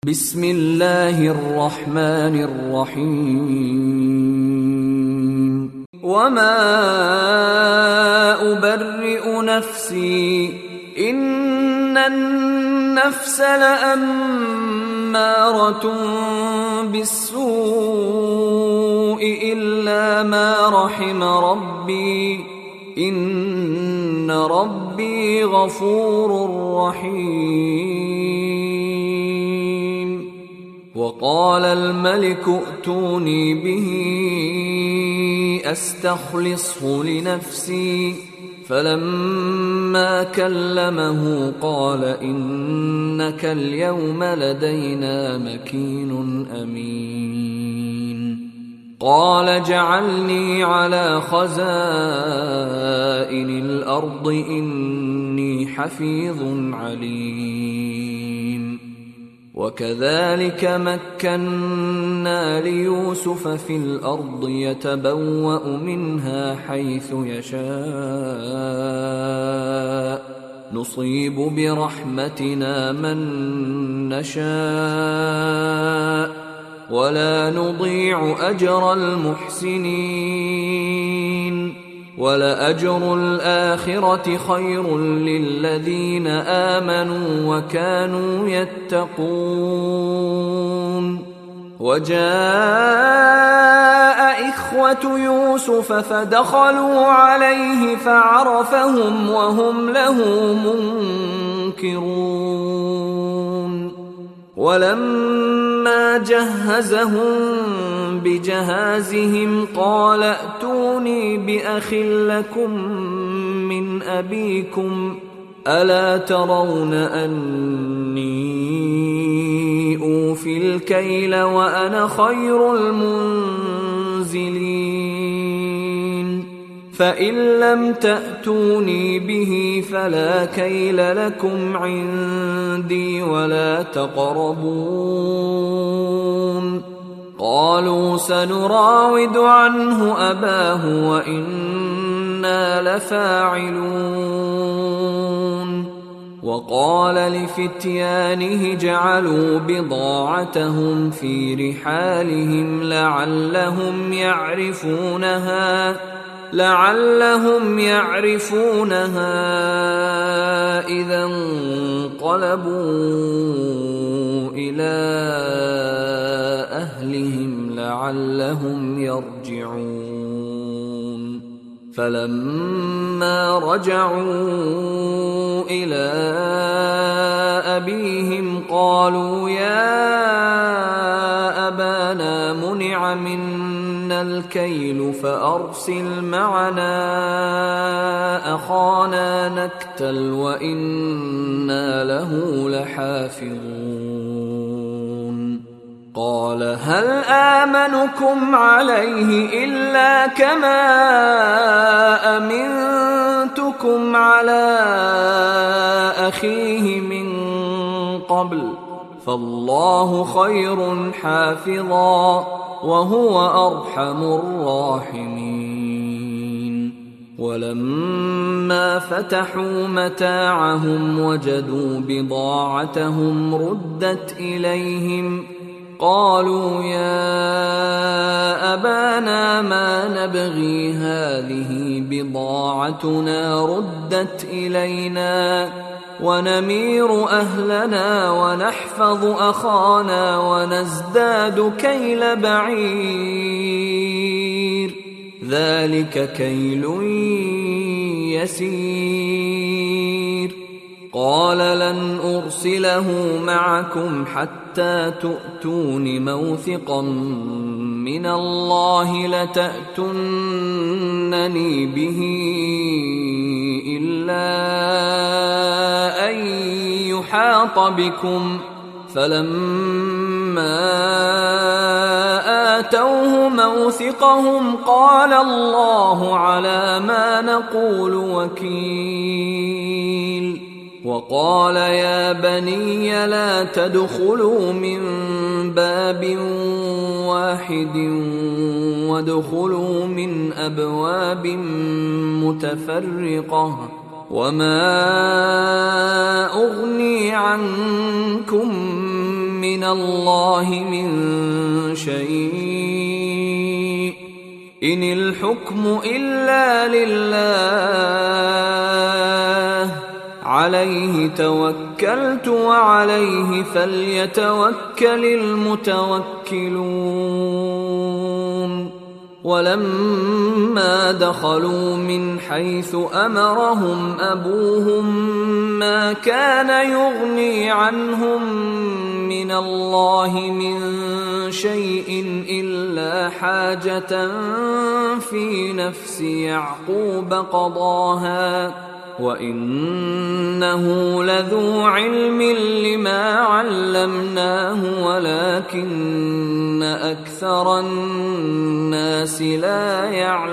Bismillahirrahmanirrahim. Wa ma ubarri'u nafsi innan nafsa la'ammaratun bis-su'i illa ma rahima rabbi inna rabbi ghafurur rahim. Wa qala al-maliku a'tuni bihi astakhlishu li nafsi falamma kallamahu qala innaka al-yawma ladayna makinun amin. قال جعلني على خزائن الأرض إني حفيظ عليم وكذلك مكنا ليوسف في الأرض يتبوأ منها حيث يشاء نصيب برحمتنا من نشاء ولا نضيع أجر المحسنين ولأجر الآخرة خير للذين آمنوا وكانوا يتقون. وجاء إخوة يوسف فدخلوا عليه فعرفهم وهم له منكرون. ولما جهزهم بجهازهم قال ائتوني بأخ لكم من أبيكم ألا ترون أني أوفي الكيل وأنا خير المنزلين فإن لم تأتوني به فلا كيل لكم عندي ولا تقربون. قالوا سنراود عنه أباه وإنا لفاعلون. وقال لفتيانه جعلوا بضاعتهم في رحالهم لعلهم يعرفونها إذا انقلبوا إلى أهلهم لعلهم يرجعون. فلما رجعوا إلى أبيهم قالوا يا أبانا منع منا الكيل فأرسل معنا أخانا نكتل وإنا له لحافظون. قال هل آمنكم عليه إلا كما أمنتكم على أخيه من قبل فالله خير حافظا وهو أرحم الراحمين. ولما فتحوا متاعهم وجدوا بضاعتهم ردت إليهم قالوا يا أبانا ما نبغي هذه بضاعتنا ردت إلينا ونمير أهلنا ونحفظ أخانا ونزداد كيل بعير ذلك كيل يسير. قال لن أرسله معكم حتى تؤتون موثقا من الله لتأتونني به إلا أن يحاط بكم. فلما آتوه موثقهم قال الله على ما نقول وكيل. وقال يا بني لا تدخلوا من باب واحد وادخلوا من أبواب متفرقة وما أغني عنكم من الله من شيء إن الحكم إلا لله عليه توكلت وعليه فليتوكل المتوكلون ولما دخلوا من حيث أمرهم أبوهم ما كان يغني عنهم من الله من شيء إلا حاجة في نفس يعقوب قضاها وإنه لذو علم لما علمناه ولكن أكثر الناس لا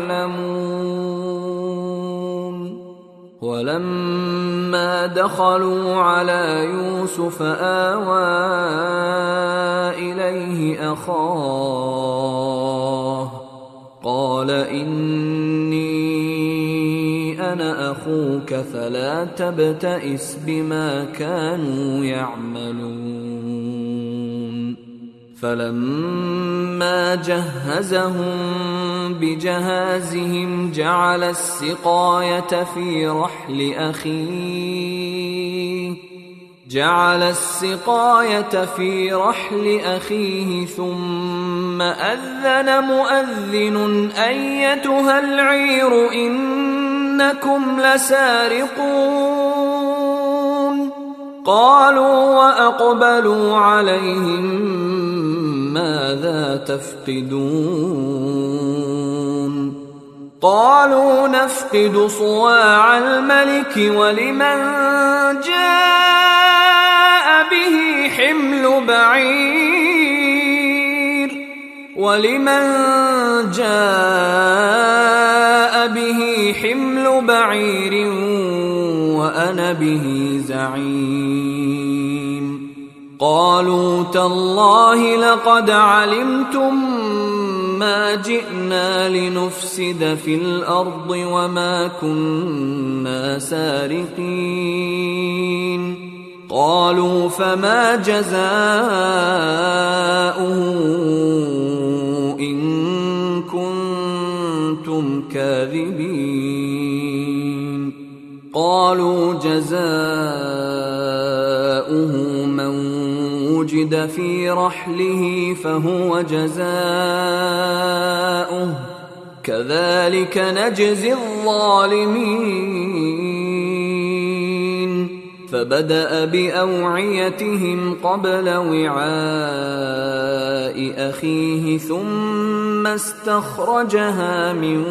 يعلمون ولما دخلوا على يوسف آوى إليه أخاه قال إني أنا أخوك فلا تبتئس بما كانوا يعملون فلما جهزهم بجهازهم جعل السقاية في رحل أخيه ثم أذن مؤذن أيتها العير إنكم لسارقون قالوا وأقبلوا عليهم ماذا تفقدون قالوا نفقد صواع الملك ولمن جاء به حمل بعير وأنا به زعيم قالوا تالله لقد علمتم ما جئنا لنفسد في الأرض وما كنا سارقين قالوا فما جزاؤه إن كنتم كاذبين قالوا جزاؤه من وجد في رحله فهو جزاؤه كذلك نجزي الظالمين فبدأ بأوعيتهم قبل وعاء أخيه ثم استخرجها من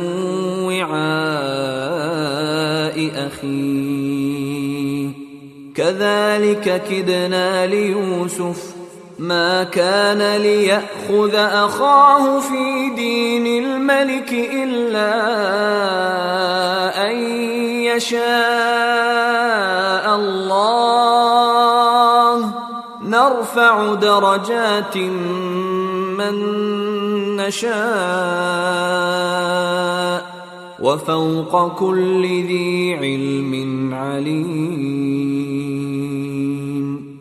وعاء أخيه كذلك كدنا ليوسف ما كان ليأخذ أخاه في دين الملك إلا أن يشاء الله نرفع درجات من نشاء وفوق كل ذي علم عليم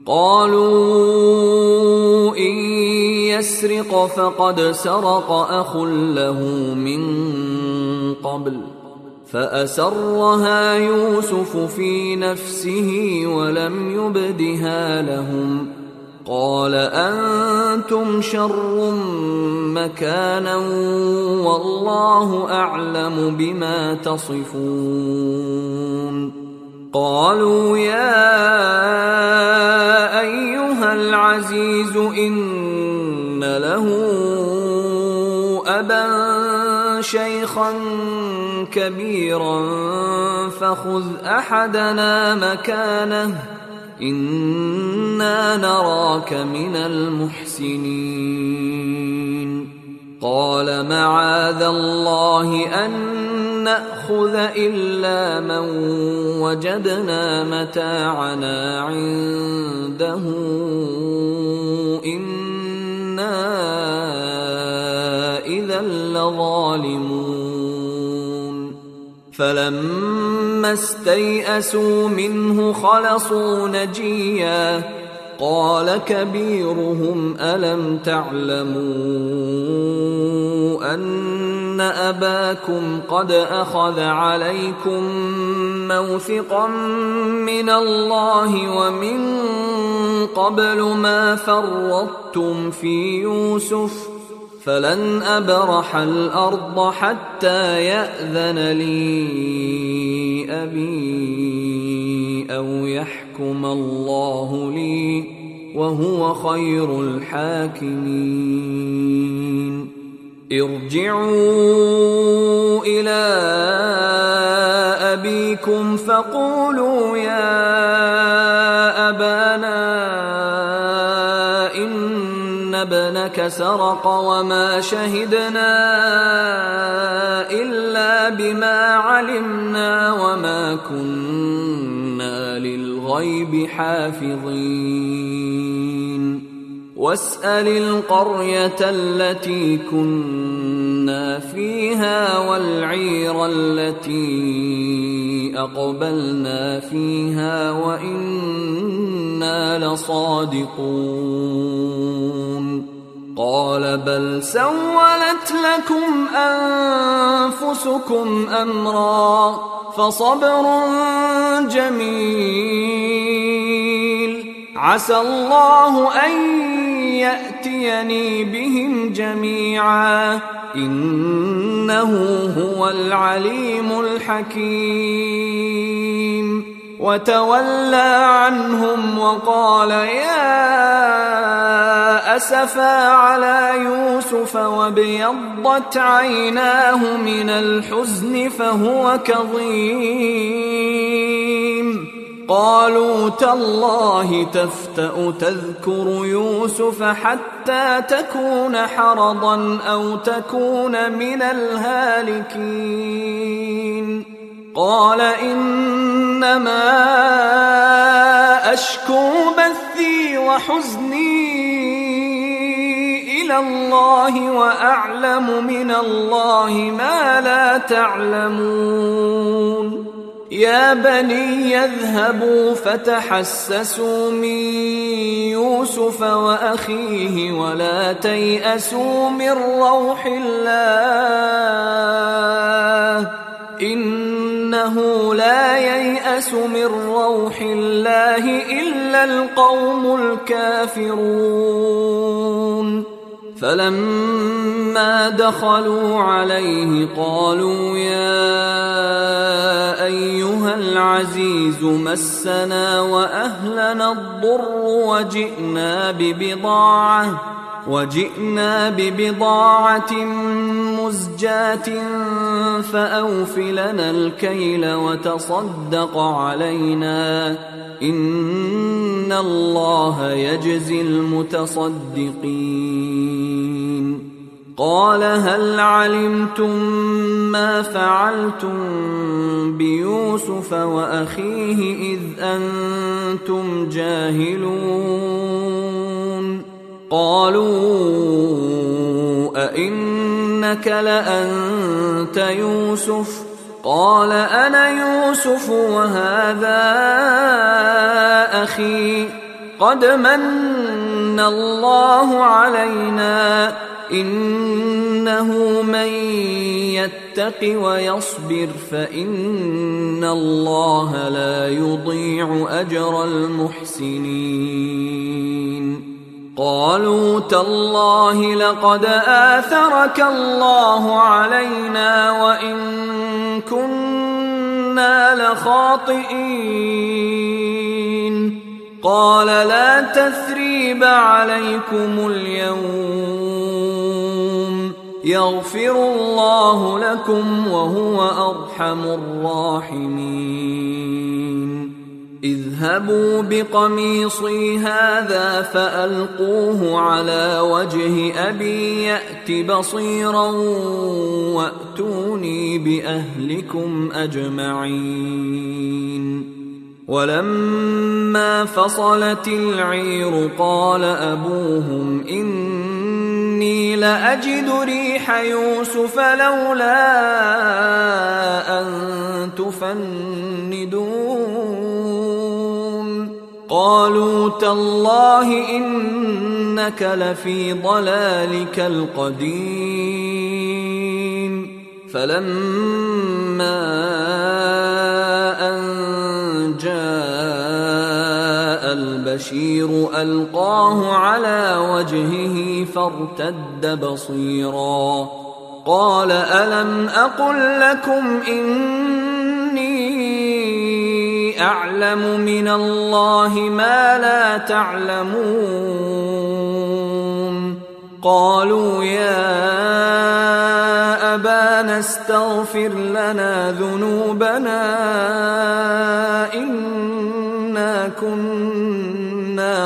قالوا إن يسرق فقد سرق أخ له من قبل فأسرها يوسف في نفسه ولم يبدها لهم قال أنتم شر مكانا والله أعلم بما تصفون قالوا يا أيها العزيز إن له أبا شيخا كبيرا فخذ أحدنا مكانه إنا نراك من المحسنين قال معاذ الله أن نأخذ إلا من وجدنا متاعنا عنده إنا إذا لظالمون فلما استيئسوا منه خلصوا نجيا قال كبيرهم ألم تعلموا أن أباكم قد أخذ عليكم موثقا من الله ومن قبل ما فرطتم في يوسف فلن أبرح الأرض حتى يأذن لي أبي أو يحكم الله لي وهو خير الحاكمين ارجعوا إلى أبيكم فقولوا يا أبانا إن ابنك سرق وما شهدنا إلا بما علمنا وما كنا للغيب حافظين واسأل القرية التي كنا فيها والعير التي أقبلنا فيها وإنا لصادقون قال بل سولت لكم أنفسكم أمرا فصبر جميل عسى الله أن يأتيني بهم جميعا إنه هو العليم الحكيم وتولى عنهم وقال يا أسفا على يوسف وابيضت عيناه من الحزن فهو كظيم قالوا تالله تفتأ تذكر يوسف حتى تكون حرضا أو تكون من الهالكين قال إنما أشكو بثي وحزني إلى الله وأعلم من الله ما لا تعلمون يا بني يذهبوا فتحسسوا من يوسف وأخيه ولا تيأسوا من روح الله إنه لا ييأس من روح الله إلا القوم الكافرون فلما دخلوا عليه قالوا يا أيها العزيز مسنا وأهلنا الضر وجئنا ببضاعة مزجاة فأوف لنا الكيل وتصدق علينا إن الله يجزي المتصدقين قال هل علمتم ما فعلتم بيوسف وأخيه إذ أنتم جاهلون قالوا أئنك لأنت يوسف قال أنا يوسف وهذا أخي قد من الله علينا إنه من يتق ويصبر فإن الله لا يضيع أجر المحسنين قالوا تالله لقد آثرك الله علينا وإن كنا لخاطئين قال لا تثريب عليكم اليوم يغفر الله لكم وهو أرحم الراحمين اذهبوا بقميصي هذا فألقوه على وجه أبي يأت بصيرا وأتوني بأهلكم أجمعين ولما فصلت العير قال أبوهم إني لأجد ريح يوسف لولا أن تفندون قالوا تالله إنك لفي ضلالك القديم فلما أن جاء البشير ألقاه على وجهه فارتد بصيرا قال ألم أقل لكم إني أعلم من الله ما لا تعلمون قالوا يا أبانا استغفر لنا ذنوبنا إنا كنا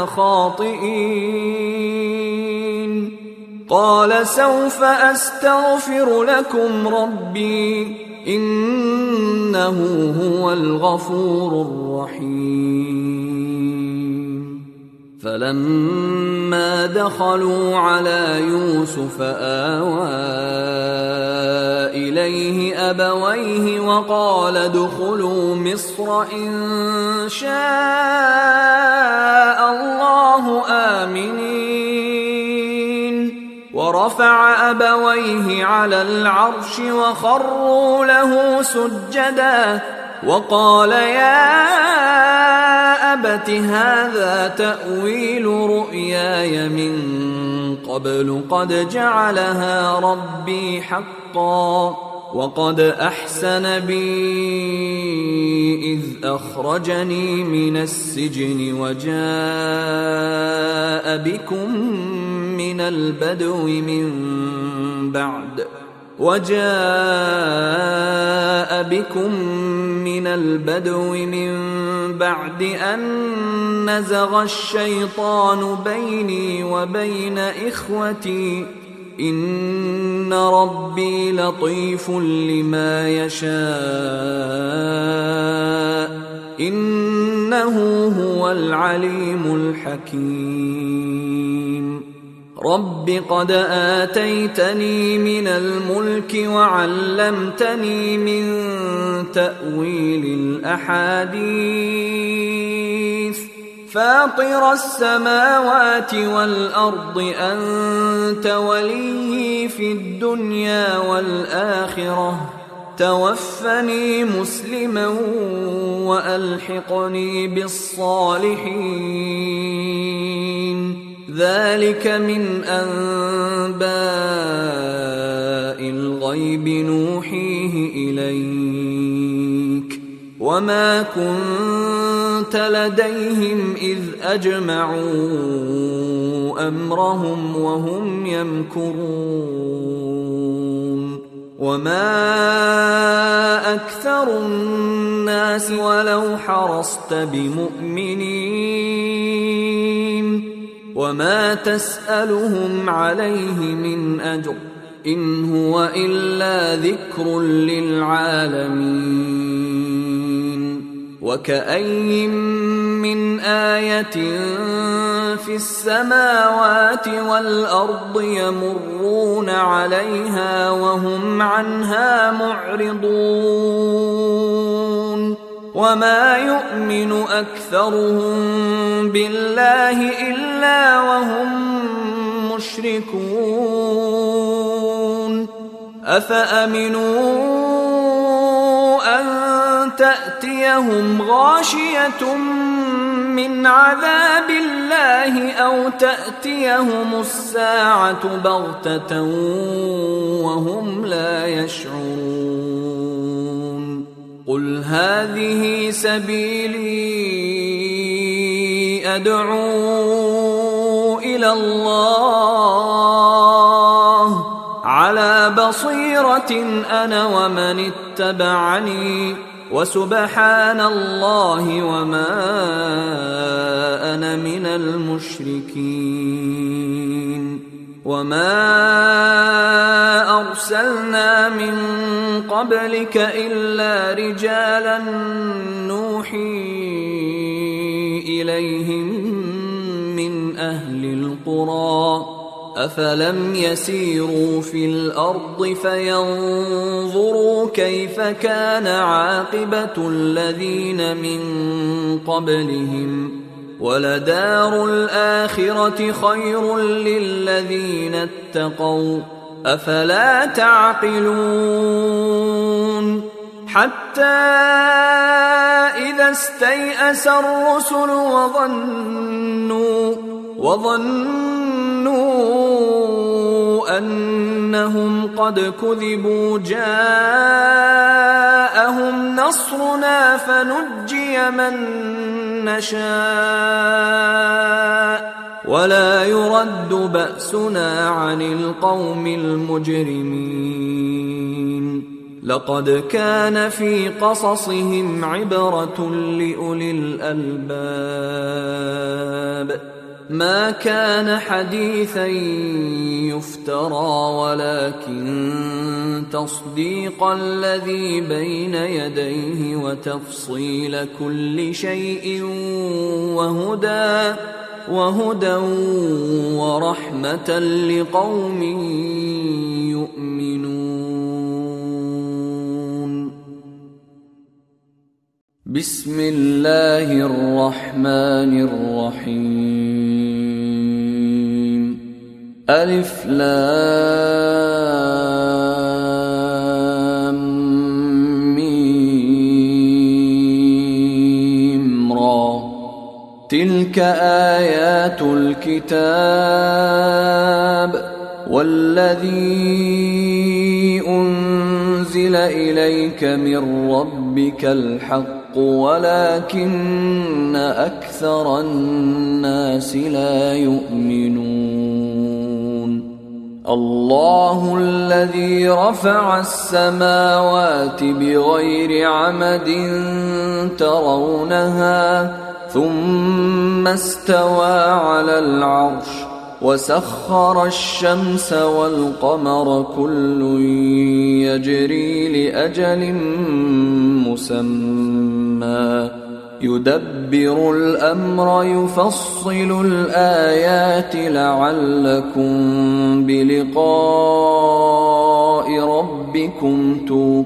خاطئين قال سوف أستغفر لكم ربي إنه هو الغفور الرحيم فلما دخلوا على يوسف آوى إليه أبويه وقال ادخلوا مصر إن شاء الله آمنين ورفع أبويه على العرش وخروا له سجدا وقال يا أبت هذا تأويل رؤياي من قبل قد جعلها ربي حقا وقد أحسن بي إذ أخرجني من السجن وجاء بكم من البدو من بعد أن نزغ الشيطان بيني وبين إخوتي إن ربي لطيف لما يشاء إنه هو العليم الحكيم رب قد آتيتني من الملك وعلمتني من تأويل الأحاديث فاطر السماوات والأرض أنت وليي في الدنيا والآخرة توفني مسلما وألحقني بالصالحين ذلك من أنباء الغيب نوحيه إليك وما كنت لديهم إذ أجمعوا أمرهم وهم يمكرون وما أكثر الناس ولو حرصت بمؤمنين وما تسألهم عليه من أجر إن هو إلا ذكر للعالمين وكأي من آية في السماوات والأرض يمرون عليها وهم عنها معرضون وما يؤمن أكثرهم بالله إلا وهم مشركون أفأمنوا أن تأتيهم غاشية من عذاب الله أو تأتيهم الساعة بغتة وهم لا يشعرون قل هذه سبيلي أدعو إلى الله على بصيرة أنا ومن اتبعني وسبحان الله وما أنا من المشركين وما أرسلنا من قبلك إلا رجالا نوحي إليهم من أهل القرى أفلم يسيروا في الأرض فينظروا كيف كان عاقبة الذين من قبلهم ولدار الآخرة خير للذين اتقوا أفلا تعقلون حتى إذا استيأس الرسل وظنوا أنهم قد كذبوا جاءهم نصرنا فنجي من نشاء ولا يرد بأسنا عن القوم المجرمين لقد كان في قصصهم عبرة لأولي الألباب ما كان حديثا يفترى ولكن تصديق الذي بين يديه وتفصيل كل شيء وهدى ورحمة لقوم يؤمنون. بسم الله الرحمن الرحيم. ألف لام ميم را تلك آيات الكتاب والذي أنزل إليك من ربك الحق ولكن أكثر الناس لا يؤمنون. الله الذي رفع السماوات بغير عمد ترونها ثم استوى على العرش وسخر الشمس والقمر كل يجري لأجل مسمى يدبر الأمر يفصل الآيات لعلكم بلقاء ربكم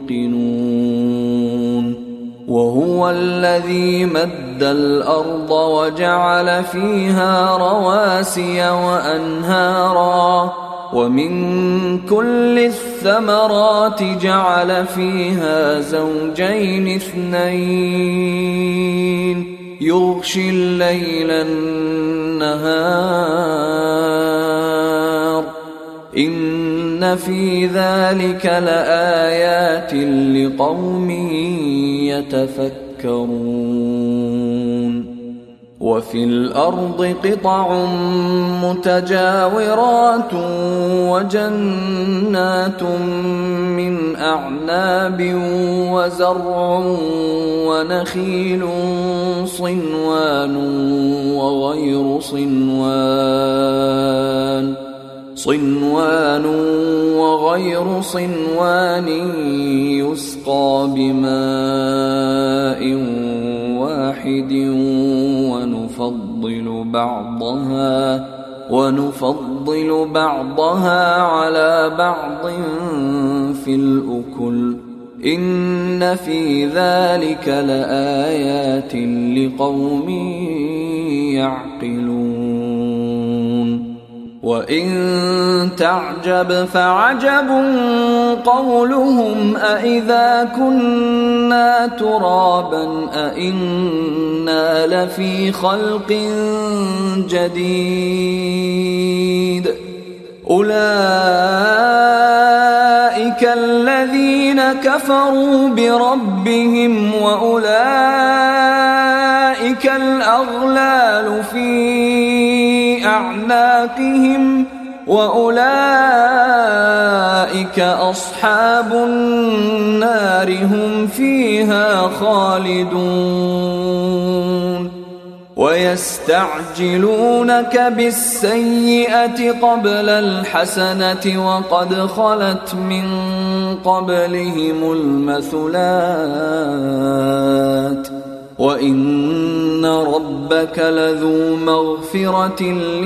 توقنون. وهو الذي مد الأرض وجعل فيها رواسي وأنهارا ومن كل الثمرات جعل فيها زوجين اثنين يغشي الليل النهار إن في ذلك لآيات لقوم يتفكرون. وفي الأرض قطع متجاورات وجنات من أعناب وزرع ونخيل صنوان وغير صنوان يسقى بماء واحد ونفضل بعضها على بعض في الأكل إن في ذلك لآيات لقوم يعقلون. وإن تعجب فعجب قولهم أإذا كنا ترابا أإنا لفي خلق جديد أولئك الذين كفروا بربهم وأولئك الأغلال في أعناقهم وأولئك أصحاب النار هم فيها خالدون. ويستعجلونك بالسيئة قبل الحسنة وقد خلت من قبلهم المثلات وإن ربك لذو مغفرة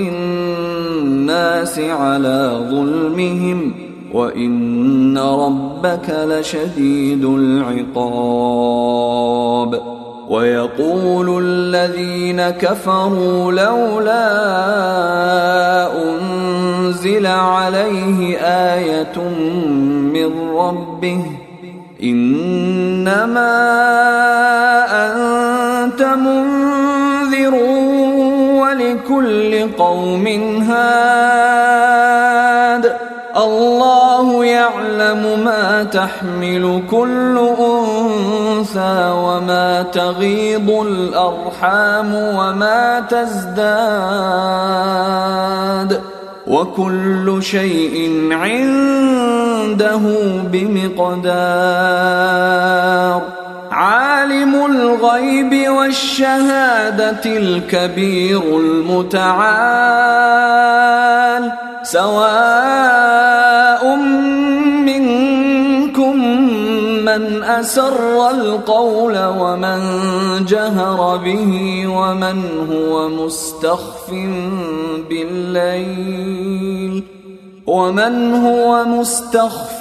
للناس على ظلمهم وإن ربك لشديد العقاب. ويقول الذين كفروا لولا أنزل عليه آية من ربه إنما أنت منذر ولكل قوم هاد الله يعلم ما تحمل كل أنثى وما تغيض الأرحام وما تزداد وكل شيء عنده بمقدار عالم الغيب والشهادة الكبير المتعال سواء منكم من أسر القول ومن جهر به ومن هو مستخف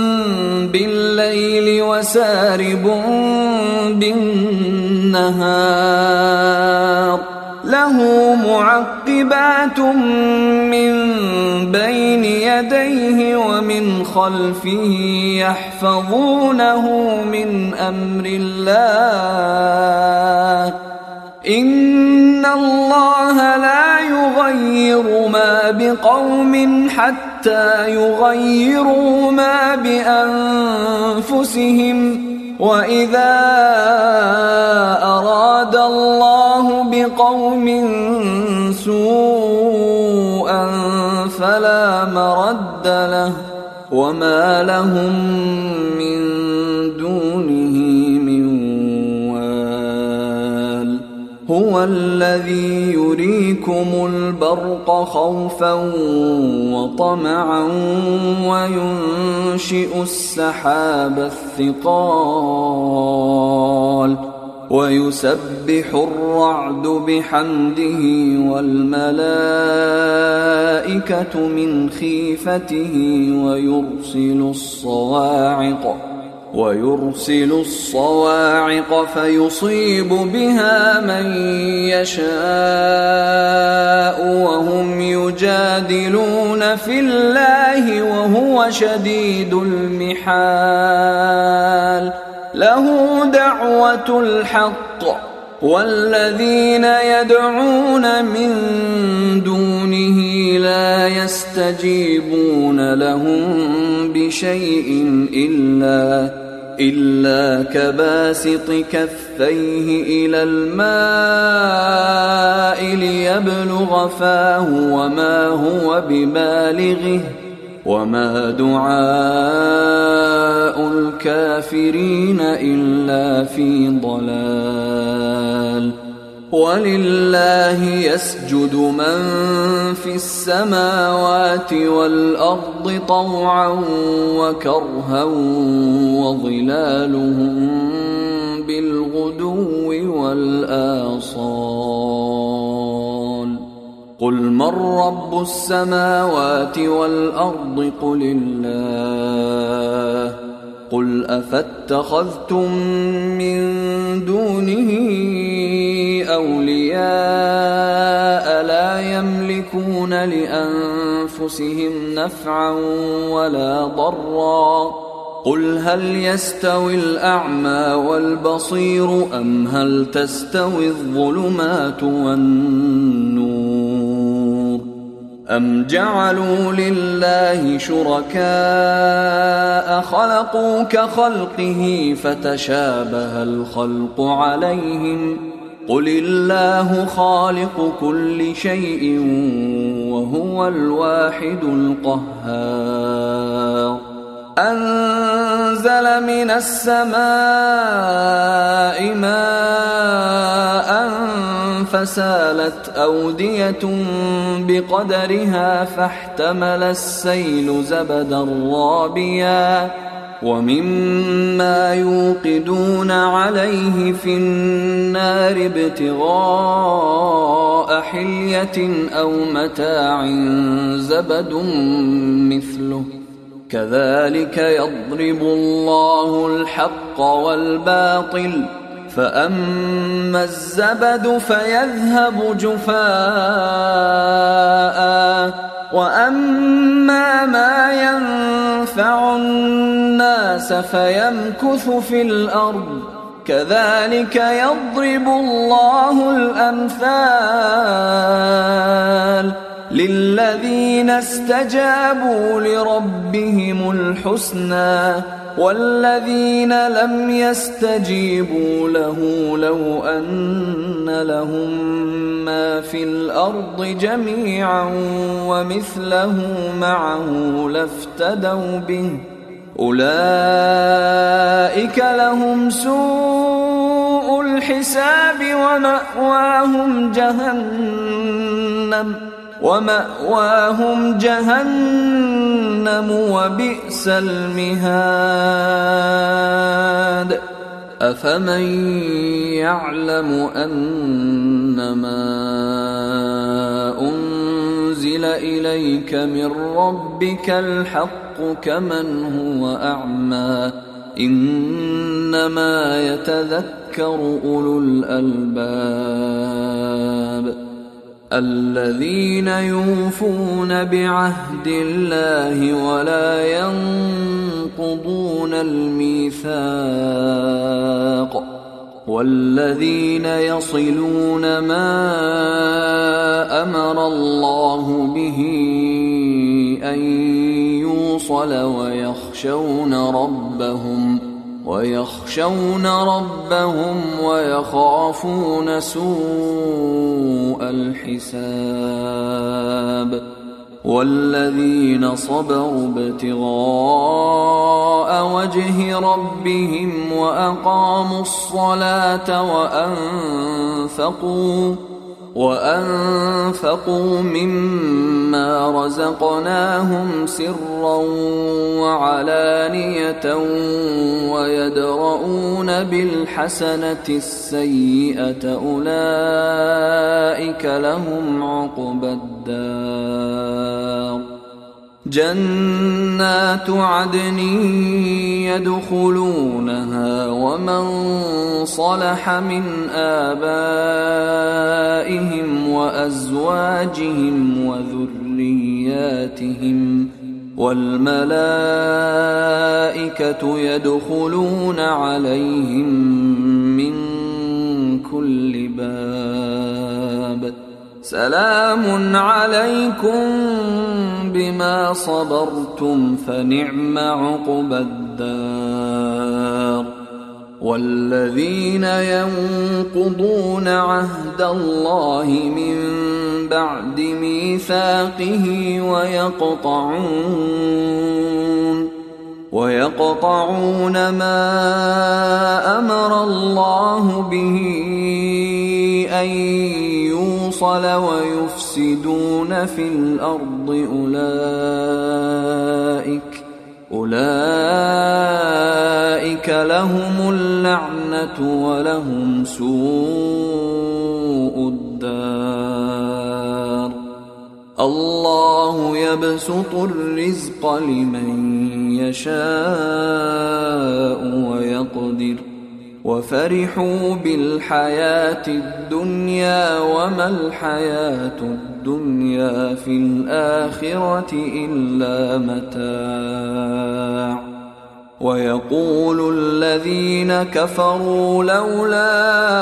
بالليل وسارب بالنهار له معقبات من بين يديه ومن خلفه يحفظونه من أمر الله إن الله لا يغير ما بقوم حتى يغيروا ما بأنفسهم وإذا أراد الله بقوم سوءا فلا مرد له وما لهم من دونه من وال هو الذي يريكم البرق خوفا وطمعا وينشئ السحاب الثقال ويسبح الرعد بحمده والملائكة من خيفته ويرسل الصواعق فيصيب بها من يشاء وهم يجادلون في الله وهو شديد المحال له دعوة الحق والذين يدعون من دونه لا يستجيبون لهم بشيء إلا كباسط كفيه إلى الماء ليبلغ فاه وما هو ببالغه وما دعاء الكافرين إلا في ضلال ولله يسجد من في السماوات والأرض طوعا وكرها وظلالهم بالغدو والآصال قل من رب السماوات والأرض قل الله قل أفاتخذتم من دونه أولياء لا يملكون لأنفسهم نفعا ولا ضرا قل هل يستوي الأعمى والبصير أم هل تستوي الظلمات والنور أم جعلوا لله شركاء خلقوا كخلقه فتشابه الخلق عليهم قل الله خالق كل شيء وهو الواحد القهار أنزل من السماء ماء فسالت أودية بقدرها فاحتمل السيل زبدا رابيا ومما يوقدون عليه في النار ابتغاء حلية أو متاع زبد مثله كذلك يضرب الله الحق والباطل فأما الزبد فيذهب جفاء وأما ما ينفع الناس فيمكث في الأرض كذلك يضرب الله الأمثال للذين استجابوا لربهم الحسنى والذين لم يستجيبوا له لو أن لهم ما في الأرض جميعا ومثله معه لافتدوا به أولئك لهم سوء الحساب ومأواهم جهنم وبئس المهاد أفمن يعلم أنما أنزل إليك من ربك الحق كمن هو أعمى إنما يتذكر أولو الألباب الذين يوفون بعهد الله ولا ينقضون الميثاق والذين يصلون ما أمر الله به أن يوصل ويخشون ربهم ويخافون سوء الحساب والذين صبروا ابتغاء وجه ربهم وأقاموا الصلاة وأنفقوا مما رزقناهم سرا وعلانية ويدرؤون بالحسنة السيئة أولئك لهم عقبى الدار جنات عدن يدخلونها ومن صلح من آبائهم وأزواجهم وذرياتهم والملائكة يدخلون عليهم من كل باب سلام عليكم بما صبرتم فنعم عقبى الدار والذين ينقضون عهد الله من بعد ميثاقه ويقطعون ما أمر الله به أن يوصل ويفسدون في الأرض أولئك لهم اللعنة ولهم سوء الدار الله يبسط الرزق لمن يشاء ويقدر وفرحوا بالحياة الدنيا وما الحياة الدنيا في الآخرة إلا متاع ويقول الذين كفروا لولا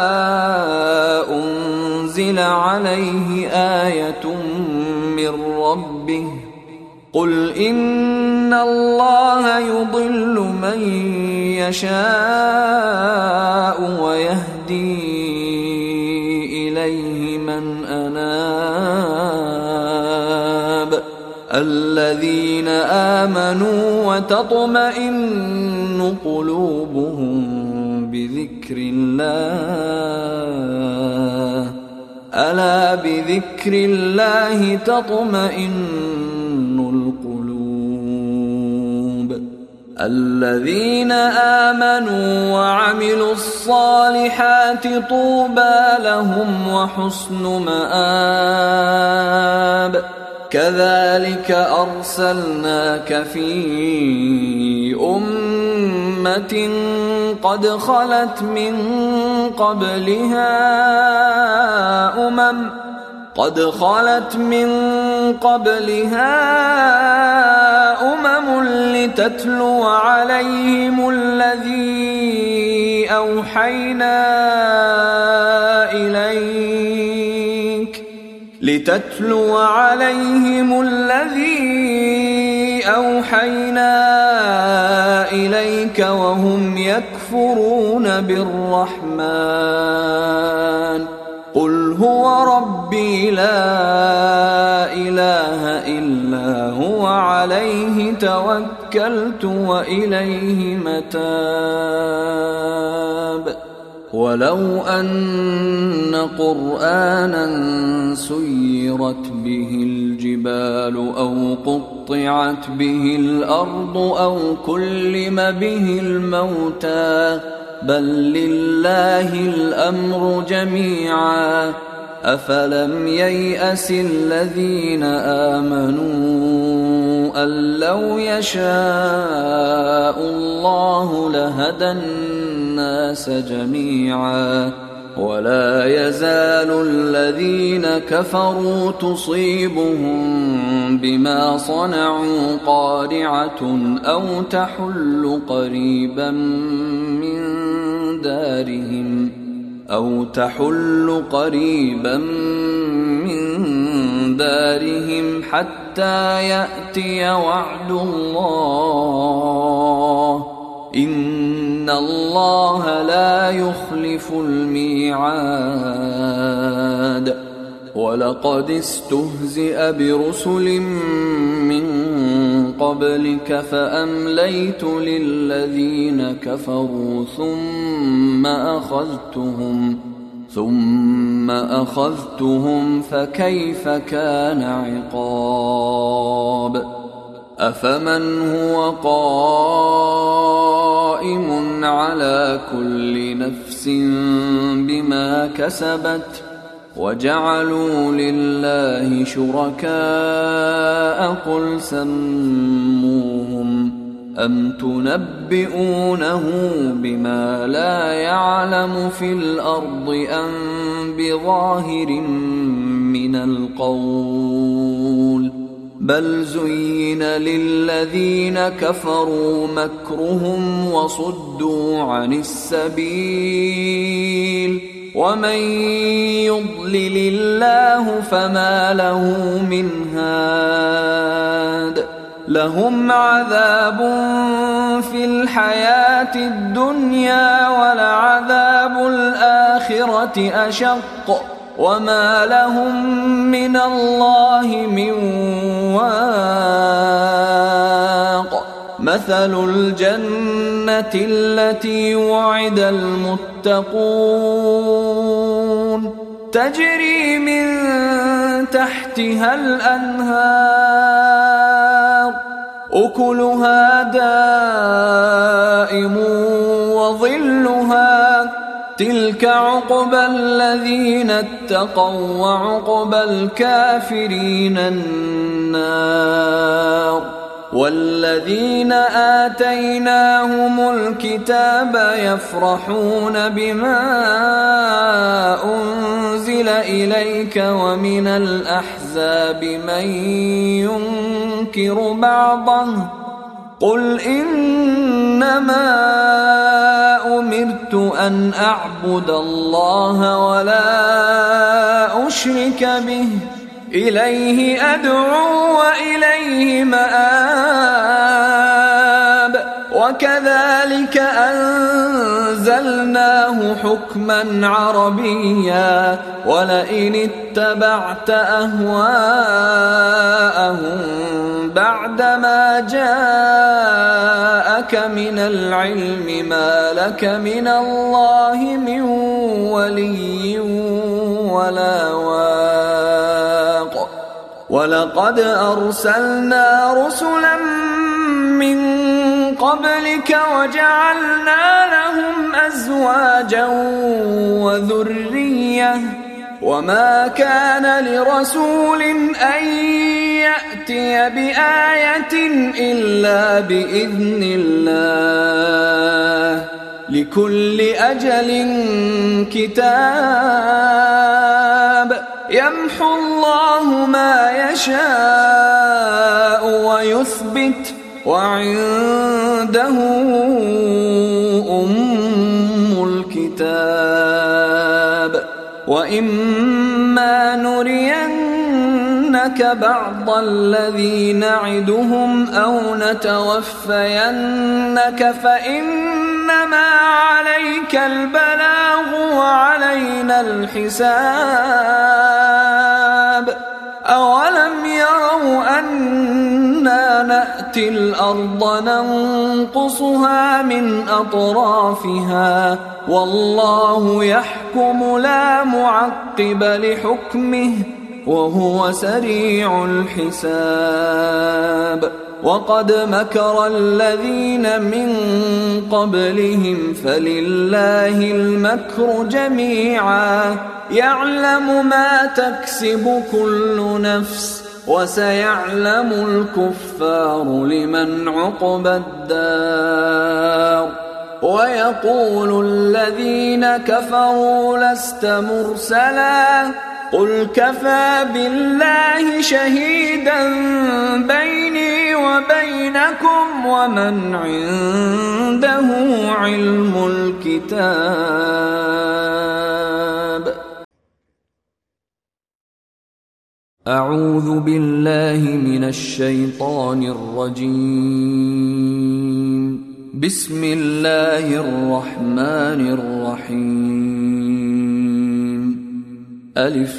أنزل عليه آية من ربه قل إن الله يضل من يشاء ويهدي إليه من أناب الذين آمنوا وتطمئن قلوبهم بذكر الله ألا بذكر الله تطمئن القلوب الذين آمنوا وعملوا الصالحات طوبى لهم وحسن مآب كذلك أرسلناك في أمة قد خلت من قبلها أمم لتتلو عليهم الذي أوحينا إليك وهم يكفرون بالرحمن قل هو ربي لا إله إلا هو عليه توكلت وإليه متاب ولو أن قرآنا سيرت به الجبال أو قطعت به الأرض أو كلم به الموتى بل لله الأمر جميعا أفلم ييأس الذين آمنوا أن لو يشاء الله لهدى الناس جميعا ولا يزال الذين كفروا تصيبهم بما صنعوا قارعة أو تحل قريبا من دارهم حتى يأتي وعد الله إن الله لا يخلف الميعاد ولقد استهزئ برسل من قبلك فأمليت للذين كفروا ثم أخذتهم فكيف كان عقاب أفمن هو قائم على كل نفس بما كسبت وجعلوا لله شركاء قل سموهم أم تنبئونه بما لا يعلم في الأرض أم بظاهر من القول بل زين للذين كفروا مكرهم وصدوا عن السبيل ومن يضلل الله فما له من هاد لهم عذاب في الحياة الدنيا ولعذاب الآخرة أشق وما لهم من الله من واق مثل الجنة التي وعد المتقون تجري من تحتها الأنهار أكلها دائم وظلها تلك عقبى الذين اتقوا وعقبى الكافرين النار والذين آتيناهم الكتاب يفرحون بما أنزل إليك ومن الأحزاب من ينكر بعضه قل إنما أمرت أن أعبد الله ولا أشرك به إليه أدعو وإليه مآب وكذلك أنزلناه حكما عربيا ولئن اتبعت أهواءهم بعدما جاءك من العلم ما لك من الله من ولي ولا واق ولقد أرسلنا رسلا من قبلك وجعلنا لهم أزواجا وذرية وما كان لرسول أن يأتي بآية إلا بإذن الله لكل أجل كتاب يمحو الله ما يشاء ويثبت وعنده أم الكتاب وإما نرينك بعض الذي نعدهم أو نتوفينك فإنما عليك البلاغ وعلينا الحساب أولم يروا أنا نأتي الأرض ننقصها من أطرافها والله يحكم لا معقب لحكمه وهو سريع الحساب وقد مكر الذين من قبلهم فلله المكر جميعا يعلم ما تكسب كل نفس وسيعلم الكفار لمن عقبى الدار ويقول الذين كفروا لست مرسلا قل كفى بالله شهيدا بيني وبينكم ومن عنده علم الكتاب. أعوذ بالله من الشيطان الرجيم. بسم الله الرحمن الرحيم. ألف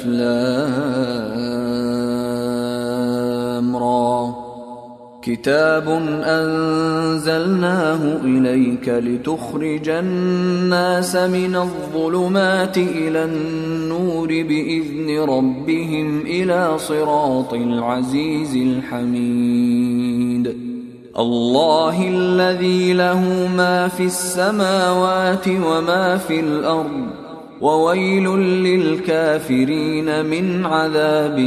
لام را كتاب أنزلناه إليك لتخرج الناس من الظلمات إلى النور بإذن ربهم إلى صراط العزيز الحميد الله الذي له ما في السماوات وما في الأرض وويل للكافرين من عذاب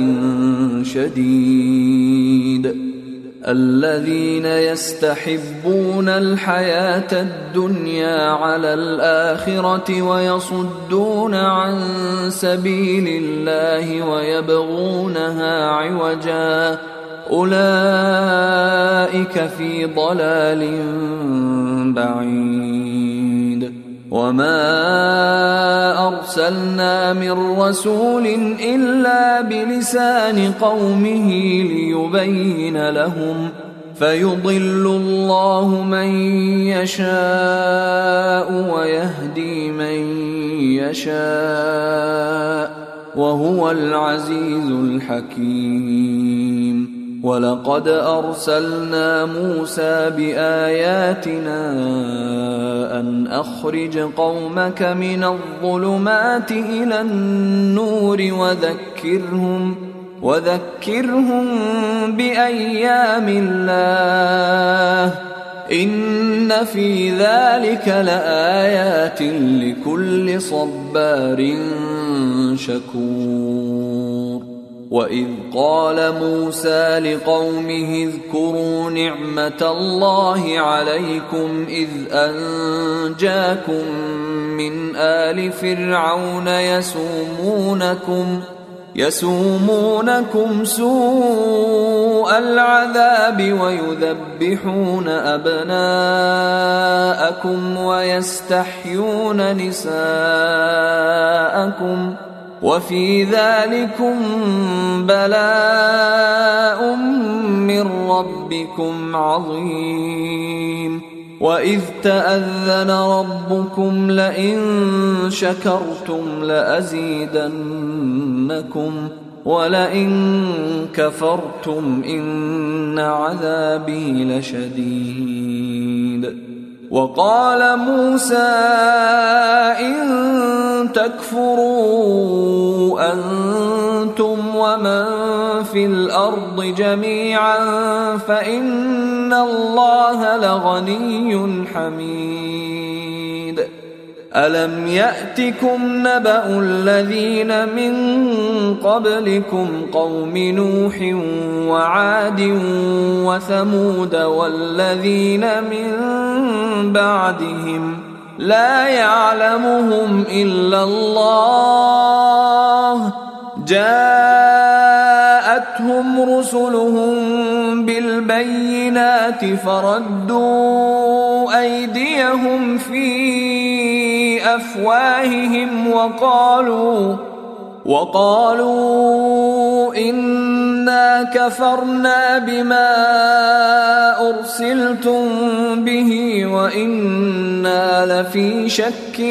شديد الذين يستحبون الحياة الدنيا على الآخرة ويصدون عن سبيل الله ويبغونها عوجا أولئك في ضلال بعيد وما أرسلنا من رسول إلا بلسان قومه ليبين لهم فيضل الله من يشاء ويهدي من يشاء وهو العزيز الحكيم ولقد أرسلنا موسى بآياتنا أن أخرج قومك من الظلمات إلى النور وذكرهم بأيام الله إن في ذلك لآيات لكل صبار شكور وإذ قال موسى لقومه اذكروا نعمة الله عليكم إذ أنجاكم من آل فرعون يسومونكم سوء العذاب ويذبحون أبناءكم ويستحيون نساءكم وفي ذلكم بلاء من ربكم عظيم وإذ تأذن ربكم لئن شكرتم لأزيدنكم ولئن كفرتم إن عذابي لشديد وقال موسى إن تكفروا أنتم ومن في الأرض جميعا فإن الله لغني حميد ألم يأتكم نبأ الذين من قبلكم قوم نوح وعاد وثمود والذين من بعدهم لا يعلمهم إلا الله جاءتهم رسلهم بالبينات فردوا أيديهم في أفواههم وقالوا إنا كفرنا بما أرسلتم به وإنا لفي شك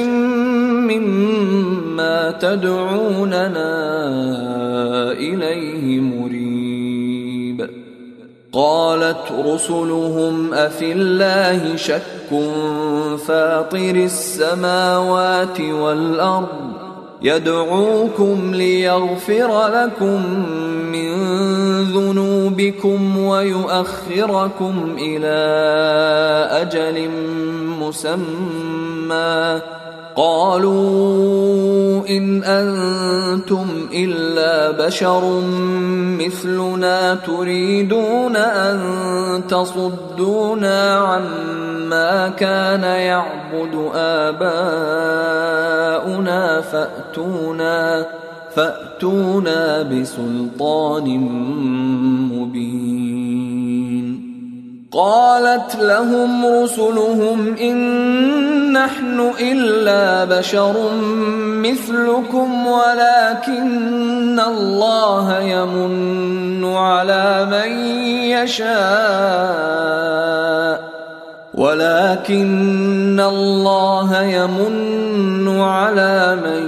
مما تدعوننا إليه مريب. قالت رسلهم أفي الله شك فاطر السماوات والأرض يدعوكم ليغفر لكم من ذنوبكم ويؤخركم إلى أجل مسمى قالوا إن أنتم إلا بشر مثلنا تريدون أن تصدونا عما كان يعبد آباؤنا فأتونا بسلطان مبين. قالت لهم رسلهم إن نحن إلا بشر مثلكم ولكن الله يمن على من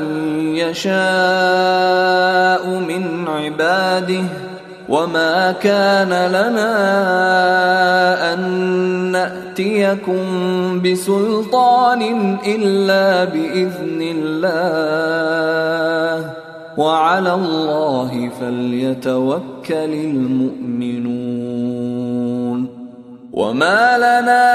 يشاء من عباده وما كان لنا أن نأتيكم بسلطان إلا بإذن الله وعلى الله فليتوكل المؤمنون. وما لنا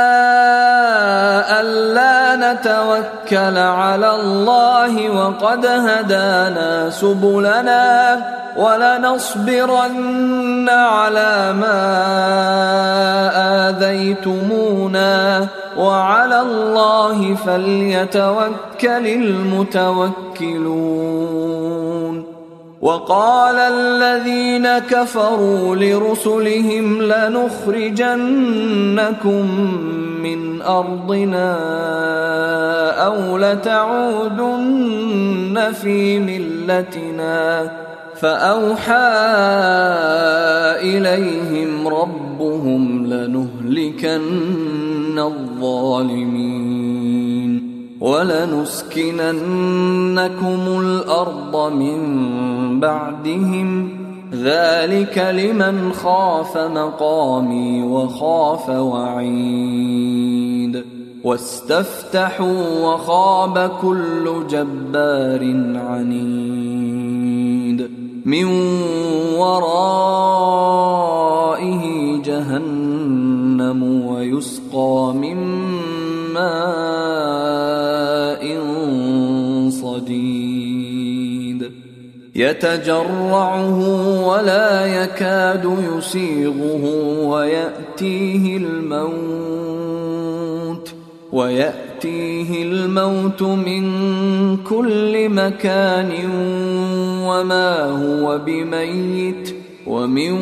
ألا نتوكل على الله وقد هدانا سبلنا ولنصبرن على ما آذيتمونا وعلى الله فليتوكل المتوكلون. وقال الذين كفروا لرسلهم لنخرجنكم من أرضنا أو لتعودن في ملتنا فأوحى إليهم ربهم لنهلكن الظالمين ولنسكننكم الأرض من بعدهم ذلك لمن خاف مقامي وخاف وعيد. واستفتحوا وخاب كل جبار عنيد من ورائه جهنم ويسقى من ماء صديد يتجرعه ولا يكاد يسيغه ويأتيه الموت من كل مكان وما هو بميت ومن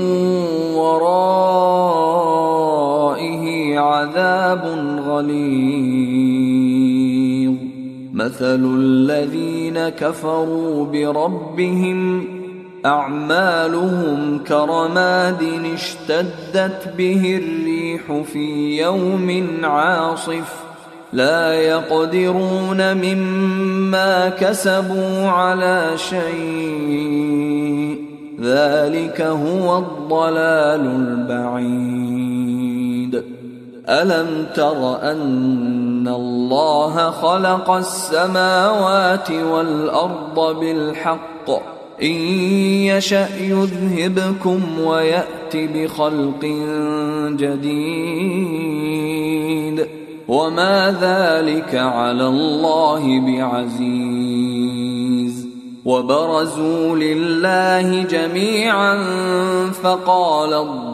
ورائه عذاب غليظ. مثل الذين كفروا بربهم أعمالهم كرماد اشتدت به الريح في يوم عاصف لا يقدرون مما كسبوا على شيء ذلك هو الضلال البعيد. ألم تر أن الله خلق السماوات والأرض بالحق إن يشأ يذهبكم ويأت بخلق جديد وما ذلك على الله بعزيز وبرزوا لله جميعا فقال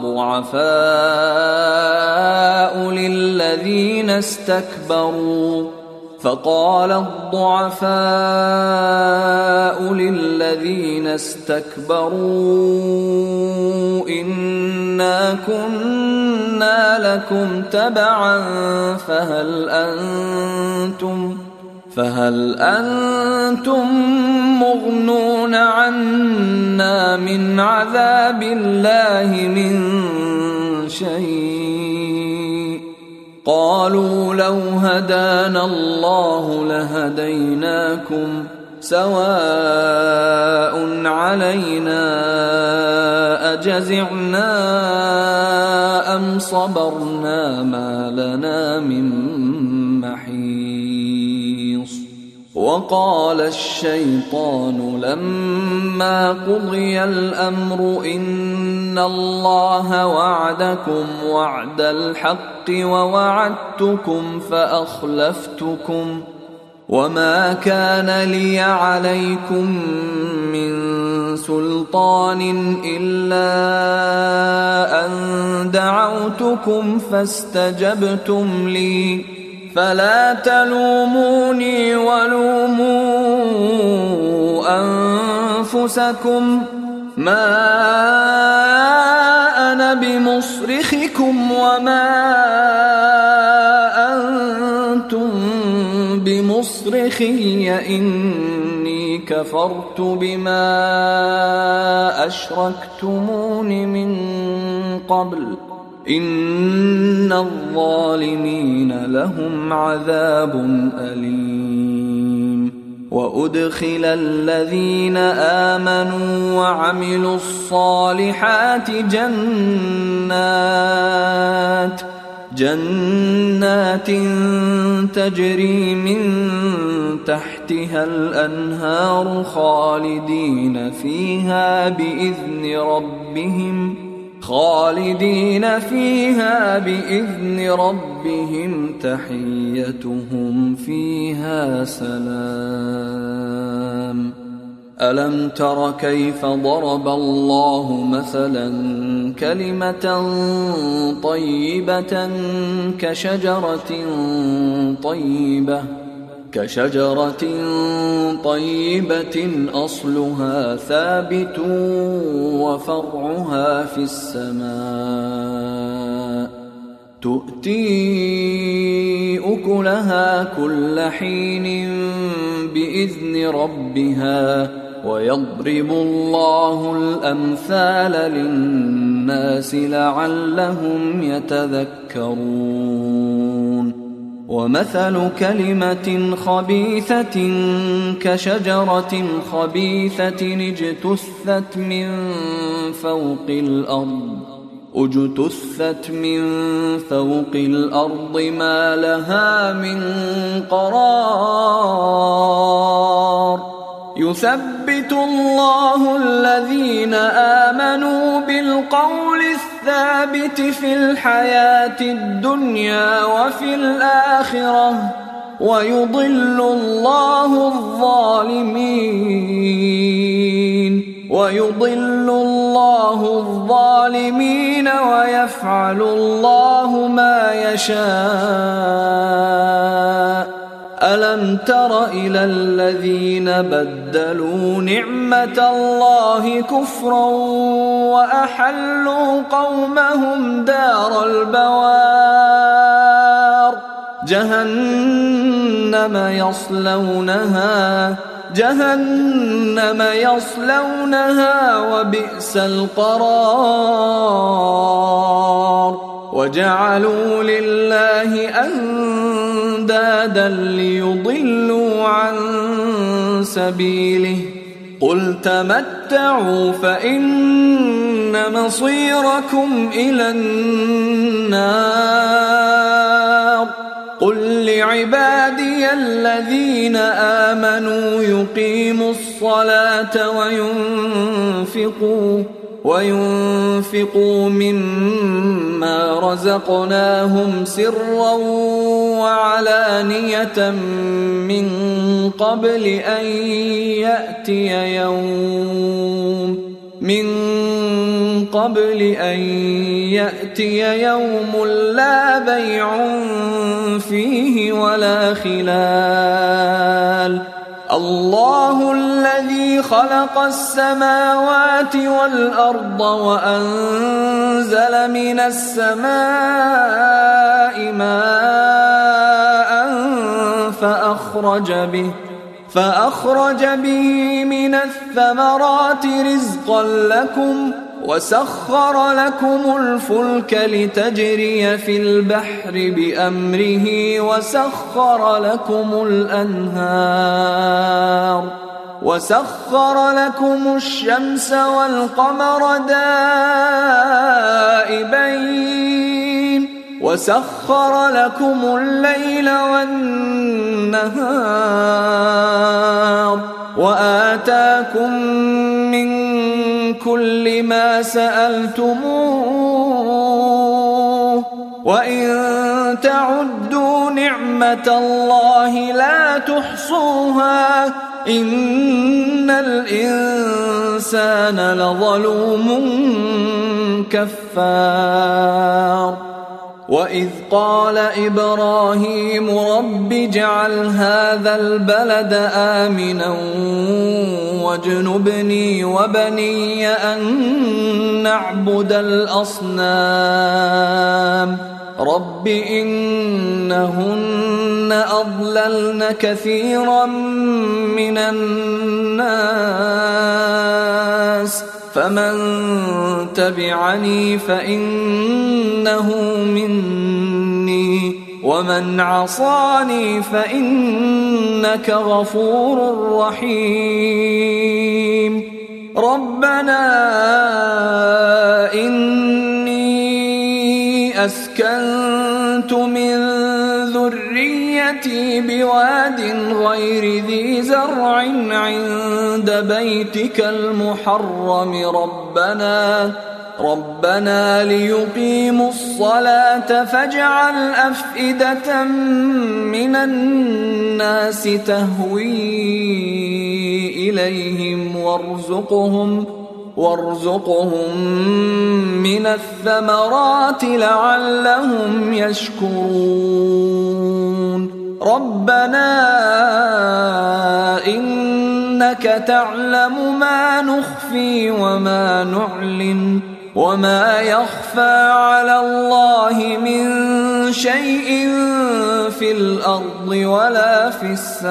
الضعفاء للذين استكبروا إنا كنا لكم تبعا فهل أنتم مغنون عنا من عذاب الله من شيء قالوا لو هدانا الله لهديناكم سواء علينا أجزعنا أم صبرنا ما لنا من محيص وقال الشيطان لما قضي الأمر إن الله وعدكم وعد الحق ووعدتكم فأخلفتكم وما كان لي عليكم من سلطان إلا أن دعوتكم فاستجبتم لي فلا تلوموني ولوموا أنفسكم ما أنا بمصرخكم وما أنتم بمصرخي إني كفرت بما أشركتمون من قبل إن الظالمين لهم عذاب أليم وأدخل الذين آمنوا وعملوا الصالحات جنات تجري من تحتها الأنهار خالدين فيها بإذن ربهم تحيتهم فيها سلام ألم تر كيف ضرب الله مثلا كلمة طيبة كشجرة طيبة أصلها ثابت وفرعها في السماء تؤتي أكلها كل حين بإذن ربها ويضرب الله الأمثال للناس لعلهم يتذكرون ومثل كلمة خبيثة كشجرة خبيثة اجتثت من فوق الأرض ما لها من قرار يثبت الله الذين آمنوا بالقول الثابت في الحياة الدنيا وفي الآخرة ويضل الله الظالمين ويفعل الله ما يشاء ألم تر إلى الذين بدلوا نعمة الله كفرا وأحلوا قومهم دار البوار جهنم يصلونها وبئس القرار وجعلوا لله أندادا ليضلوا عن سبيله قل تمتعوا فإن مصيركم إلى النار قل لعبادي الذين آمنوا يقيموا الصلاة وينفقوا مما رزقناهم سرا وعلانية من قبل أن يأتي يوم لا بيع فيه ولا خلال. الله الذي خلق السماوات والأرض وأنزل من السماء ماء فأخرج به من الثمرات رزقا لكم وسخر لكم الفلك لتجري في البحر بأمره وسخر لكم الشمس والقمر دائبين وسخر لكم الليل والنهار وآتاكم من كل ما سألتموه وإن تعدوا نعمة الله لا تحصوها إن الإنسان لظلوم كفار. وإذ قال إبراهيم رب اجعل هذا البلد آمنا واجنبني وبني أن نعبد الأصنام رب إنهن أضللن كثيرا من الناس فمن تبعني فإنه مني ومن عصاني فإنك غفور رحيم. ربنا إني أسكنت من ذريتي بواد غير ذي زرع عند بيتك المحرم ربنا ليقيموا الصلاة فاجعل أفئدة من الناس تهوي إليهم وارزقهم من الثمرات لعلهم يشكرون. ربنا إنك تعلم ما نخفي وما نعلن وما يخفى على الله من شيء في الأرض ولا في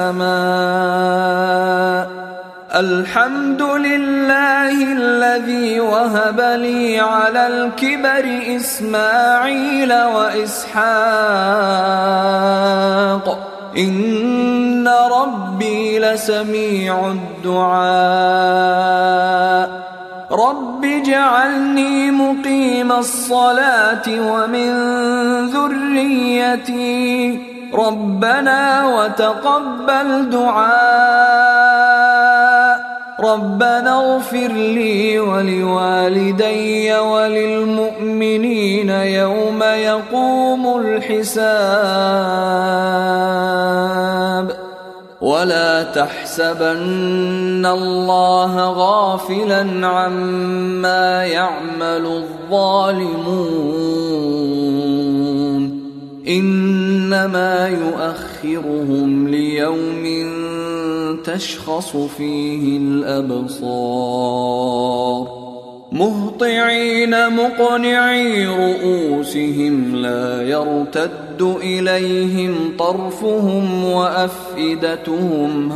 السماء. الحمد لله الذي وهب لي على الكبر إسماعيل وإسحاق إن ربي لسميع الدعاء. رب اجعلني مقيم الصلاة ومن ذريتي ربنا وتقبل دعاء. ربنا اغفر لي ولوالدي وللمؤمنين يوم يقوم الحساب. ولا تحسبن الله غافلا عما يعمل الظالمون إنما يؤخرهم ليوم تشخص فيه الأبصار مهطعين مقنعي رؤوسهم لا يرتد إليهم طرفهم وأفئدتهم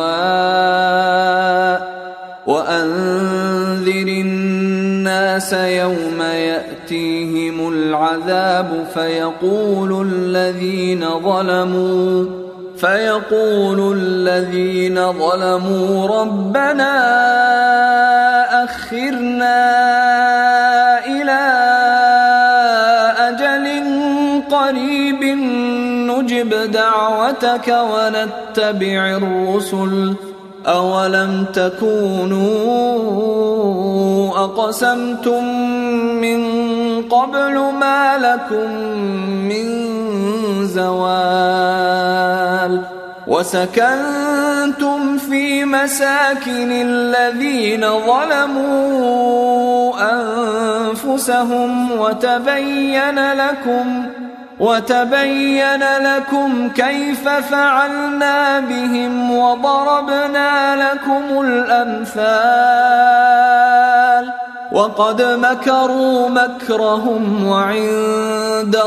هواء. وأنذر الناس يوم يأتيهم العذاب فيقول الذين ظلموا ربنا أخرنا إلى أجل قريب نجب دعوتك ونتبع الرسل أولم تكونوا أقسمتم من قبل ما لكم من زوال وسكنتم في مساكن الذين ظلموا أنفسهم وتبين لكم كيف فعلنا بهم وضربنا لكم الأمثال وقد مكروا مكرهم وعند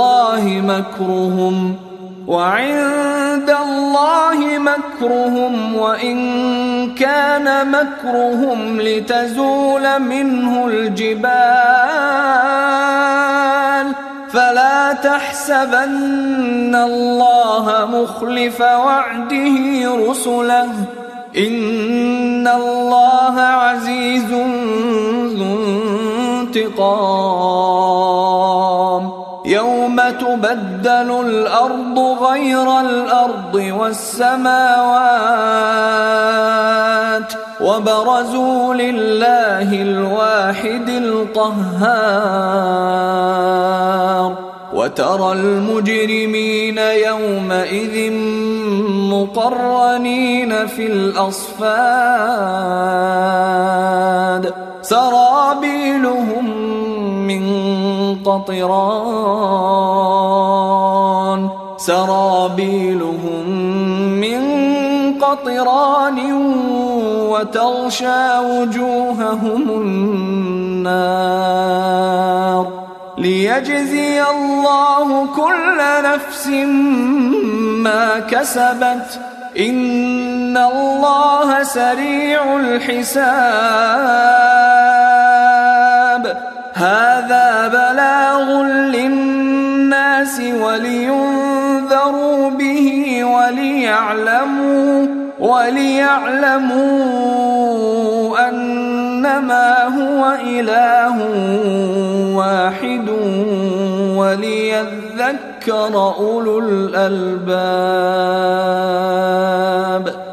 الله مكرهم وإن كان مكرهم لتزول منه الجبال فلا تحسبن الله مخلف وعده رسله إن الله عزيز ذو انتقام يوم تبدل الأرض غير الأرض والسماوات وبرزوا لله الواحد القهار وترى المجرمين يومئذ مقرنين في الأصفاد سرابيلهم من قطران وتغشى وجوههم النار ليجزي الله كل نفس ما كسبت إن الله سريع الحساب هذا بلاغ للناس ولينذروا به وليعلموا أنما هو إله واحد وليذكر أولو الألباب